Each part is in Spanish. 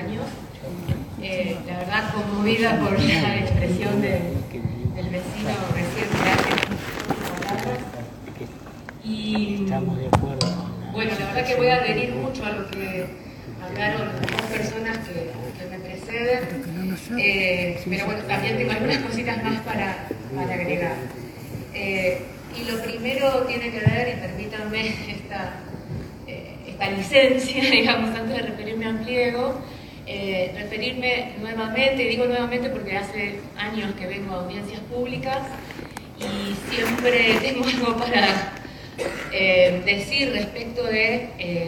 años. La verdad, conmovida por la expresión del vecino recién que hace palabras. Y bueno, la verdad que voy a adherir mucho a lo que hablaron las dos personas que me preceden, pero bueno, también tengo algunas cositas más para agregar. Y lo primero tiene que ver, y permítanme esta licencia, digamos, antes de referirme al pliego, referirme nuevamente, y digo nuevamente porque hace años que vengo a audiencias públicas y siempre tengo algo para decir respecto de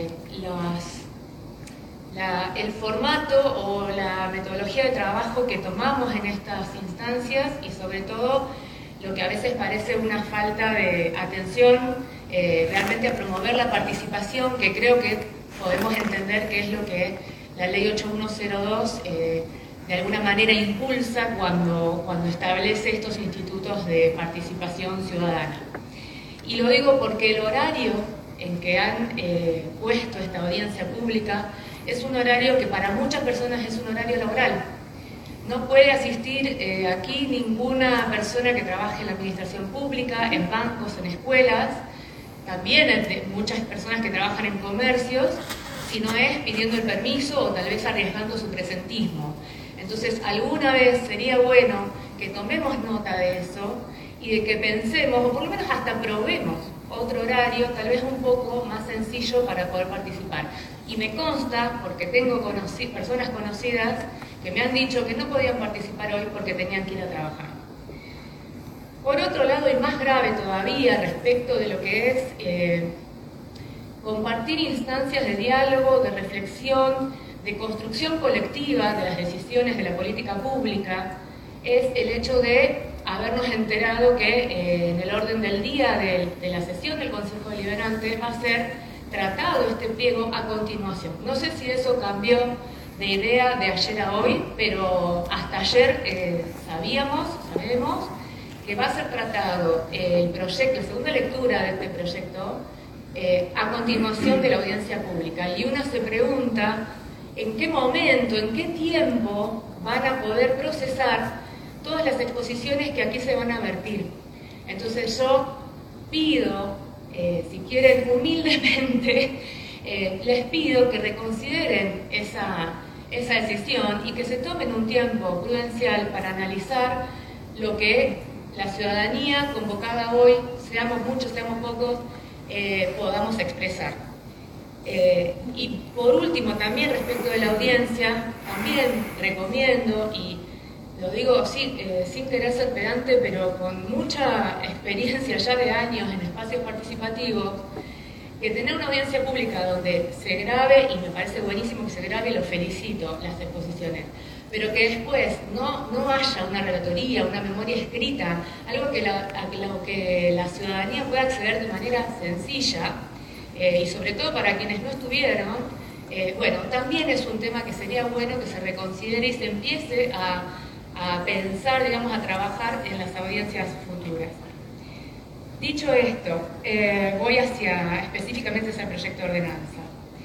el formato o la metodología de trabajo que tomamos en estas instancias y sobre todo lo que a veces parece una falta de atención realmente a promover la participación, que creo que podemos entender que es lo que la ley 8102 de alguna manera impulsa cuando establece estos institutos de participación ciudadana. Y lo digo porque el horario en que han puesto esta audiencia pública es un horario que para muchas personas es un horario laboral. No puede asistir aquí ninguna persona que trabaje en la administración pública, en bancos, en escuelas, también muchas personas que trabajan en comercios, si no es pidiendo el permiso o tal vez arriesgando su presentismo. Entonces, alguna vez sería bueno que tomemos nota de eso y de que pensemos, o por lo menos hasta probemos otro horario, tal vez un poco más sencillo para poder participar. Y me consta, porque tengo personas conocidas que me han dicho que no podían participar hoy porque tenían que ir a trabajar. Por otro lado, y más grave todavía respecto de lo que es compartir instancias de diálogo, de reflexión, de construcción colectiva de las decisiones de la política pública, es el hecho de habernos enterado que en el orden del día de la sesión del Consejo Deliberante va a ser tratado este pliego a continuación. No sé si eso cambió de idea de ayer a hoy, pero hasta ayer sabemos que va a ser tratado el proyecto, la segunda lectura de este proyecto, a continuación de la audiencia pública. Y uno se pregunta en qué momento, en qué tiempo van a poder procesar todas las exposiciones que aquí se van a vertir. Entonces yo pido, si quieren humildemente, les pido que reconsideren esa decisión y que se tomen un tiempo prudencial para analizar lo que la ciudadanía convocada hoy, seamos muchos, seamos pocos, podamos expresar. Y por último, también respecto de la audiencia, también recomiendo, y lo digo sin querer ser pedante, pero con mucha experiencia ya de años en espacios participativos, que tener una audiencia pública donde se grabe, y me parece buenísimo que se grabe, y lo felicito, las exposiciones, pero que después no haya una relatoría, una memoria escrita, algo a lo que la ciudadanía pueda acceder de manera sencilla, y sobre todo para quienes no estuvieron, bueno, también es un tema que sería bueno que se reconsidere y se empiece a pensar, digamos, a trabajar en las audiencias futuras. Dicho esto, voy específicamente hacia el proyecto de ordenanza.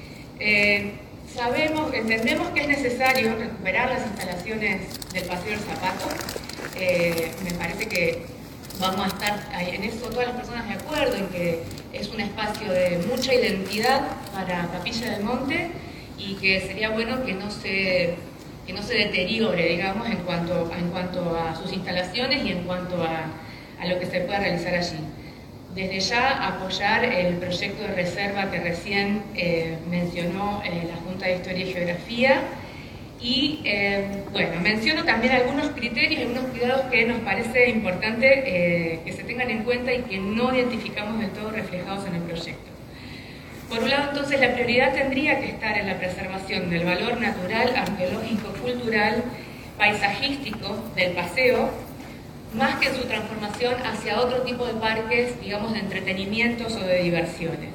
Entendemos que es necesario recuperar las instalaciones del Paseo del Zapato. Me parece que vamos a estar en eso todas las personas de acuerdo, en que es un espacio de mucha identidad para Capilla del Monte y que sería bueno que no se deteriore, digamos, en cuanto a sus instalaciones y en cuanto a lo que se pueda realizar allí. Desde ya apoyar el proyecto de reserva que recién mencionó la Junta de Historia y Geografía y, bueno, menciono también algunos criterios y algunos cuidados que nos parece importante que se tengan en cuenta y que no identificamos del todo reflejados en el proyecto. Por un lado, entonces, la prioridad tendría que estar en la preservación del valor natural, arqueológico, cultural, paisajístico del paseo, más que en su transformación hacia otro tipo de parques, digamos, de entretenimientos o de diversiones.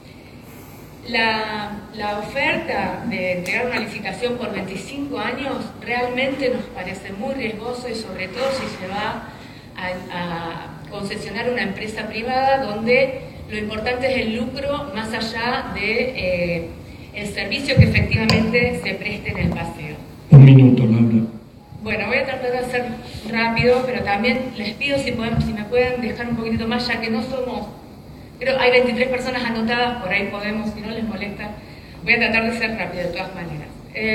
La oferta de entregar una licitación por 25 años realmente nos parece muy riesgoso y sobre todo si se va a concesionar una empresa privada donde lo importante es el lucro más allá de el servicio que efectivamente se preste en el paseo. Un minuto, Laura. Bueno, voy a tratar de hacer rápido, pero también les pido si me pueden dejar un poquitito más, ya que no somos, creo hay 23 personas anotadas, por ahí podemos, si no les molesta. Voy a tratar de ser rápido de todas maneras.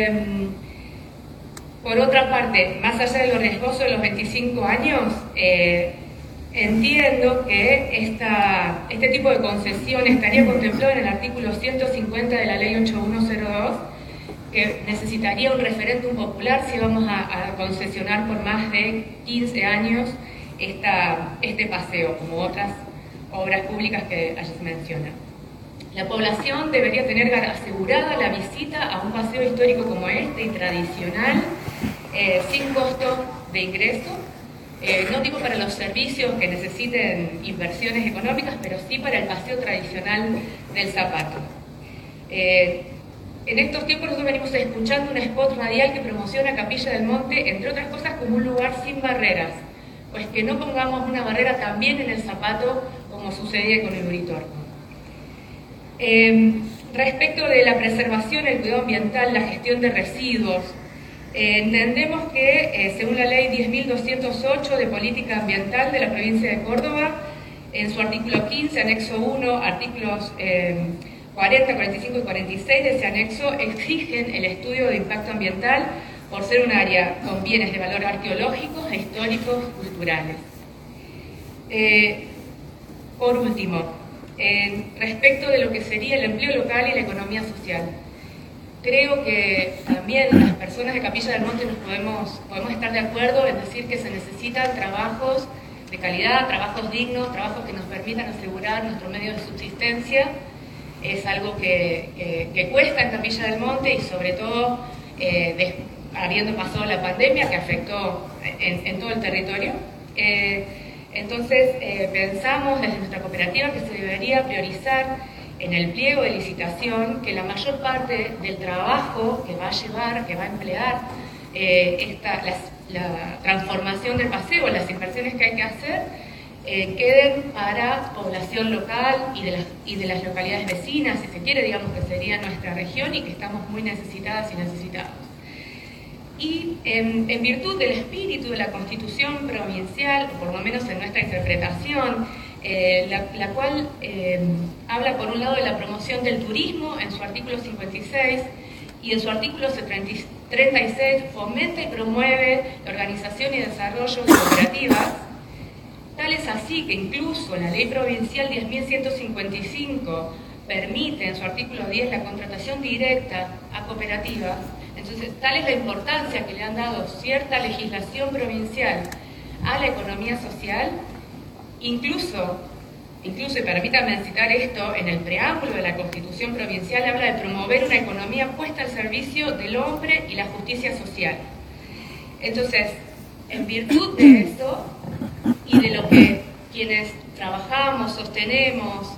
Por otra parte, más allá de lo riesgoso de los 25 años, entiendo que este tipo de concesión estaría contemplado en el artículo 150 de la Ley 8102, que necesitaría un referéndum popular si vamos a concesionar por más de 15 años este paseo, como otras obras públicas que allí se mencionan. La población debería tener asegurada la visita a un paseo histórico como este y tradicional, sin costo de ingreso, no digo para los servicios que necesiten inversiones económicas, pero sí para el paseo tradicional del Zapato. En estos tiempos nosotros venimos escuchando un spot radial que promociona Capilla del Monte, entre otras cosas, como un lugar sin barreras, pues que no pongamos una barrera también en el Zapato, como sucedía con el Uritorco. Respecto de la preservación, el cuidado ambiental, la gestión de residuos, entendemos que, según la Ley 10.208 de Política Ambiental de la provincia de Córdoba, en su artículo 15, anexo 1, artículos 40, 45 y 46 de ese anexo, exigen el estudio de impacto ambiental por ser un área con bienes de valor arqueológicos, históricos, culturales. Por último, respecto de lo que sería el empleo local y la economía social, creo que también las personas de Capilla del Monte podemos estar de acuerdo en decir que se necesitan trabajos de calidad, trabajos dignos, trabajos que nos permitan asegurar nuestro medio de subsistencia. Es algo que cuesta en Capilla del Monte y sobre todo habiendo pasado la pandemia que afectó en todo el territorio. Entonces pensamos desde nuestra cooperativa que se debería priorizar en el pliego de licitación que la mayor parte del trabajo que va a llevar, que va a emplear la transformación del paseo, las inversiones que hay que hacer, queden para población local y de las localidades vecinas, si se quiere, digamos que sería nuestra región y que estamos muy necesitadas y necesitados. Y en virtud del espíritu de la Constitución provincial, o por lo menos en nuestra interpretación, la cual habla por un lado de la promoción del turismo en su artículo 56 y en su artículo 36 fomenta y promueve la organización y desarrollo de cooperativas. Tal es así que incluso la Ley Provincial 10.155 permite en su artículo 10 la contratación directa a cooperativas. Entonces, tal es la importancia que le han dado cierta legislación provincial a la economía social, incluso, y permítanme citar esto, en el preámbulo de la Constitución provincial habla de promover una economía puesta al servicio del hombre y la justicia social. Entonces, en virtud de eso, y de lo que quienes trabajamos, sostenemos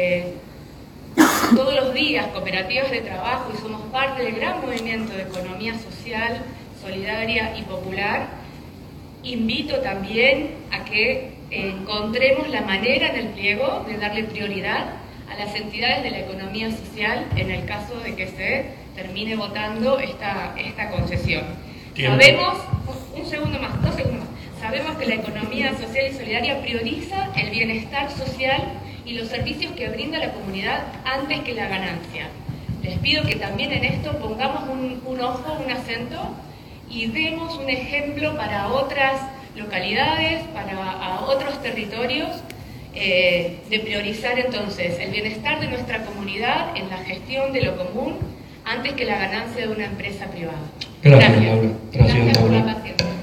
todos los días cooperativas de trabajo y somos parte del gran movimiento de economía social, solidaria y popular, invito también a que encontremos la manera en el pliego de darle prioridad a las entidades de la economía social en el caso de que se termine votando esta concesión. Sabemos, dos segundos más. Sabemos que la economía social y solidaria prioriza el bienestar social y los servicios que brinda la comunidad antes que la ganancia. Les pido que también en esto pongamos un ojo, un acento y demos un ejemplo para otras localidades, para otros territorios, de priorizar entonces el bienestar de nuestra comunidad en la gestión de lo común antes que la ganancia de una empresa privada. Gracias, Laura. Gracias, Laura. Laura. Por la paciencia.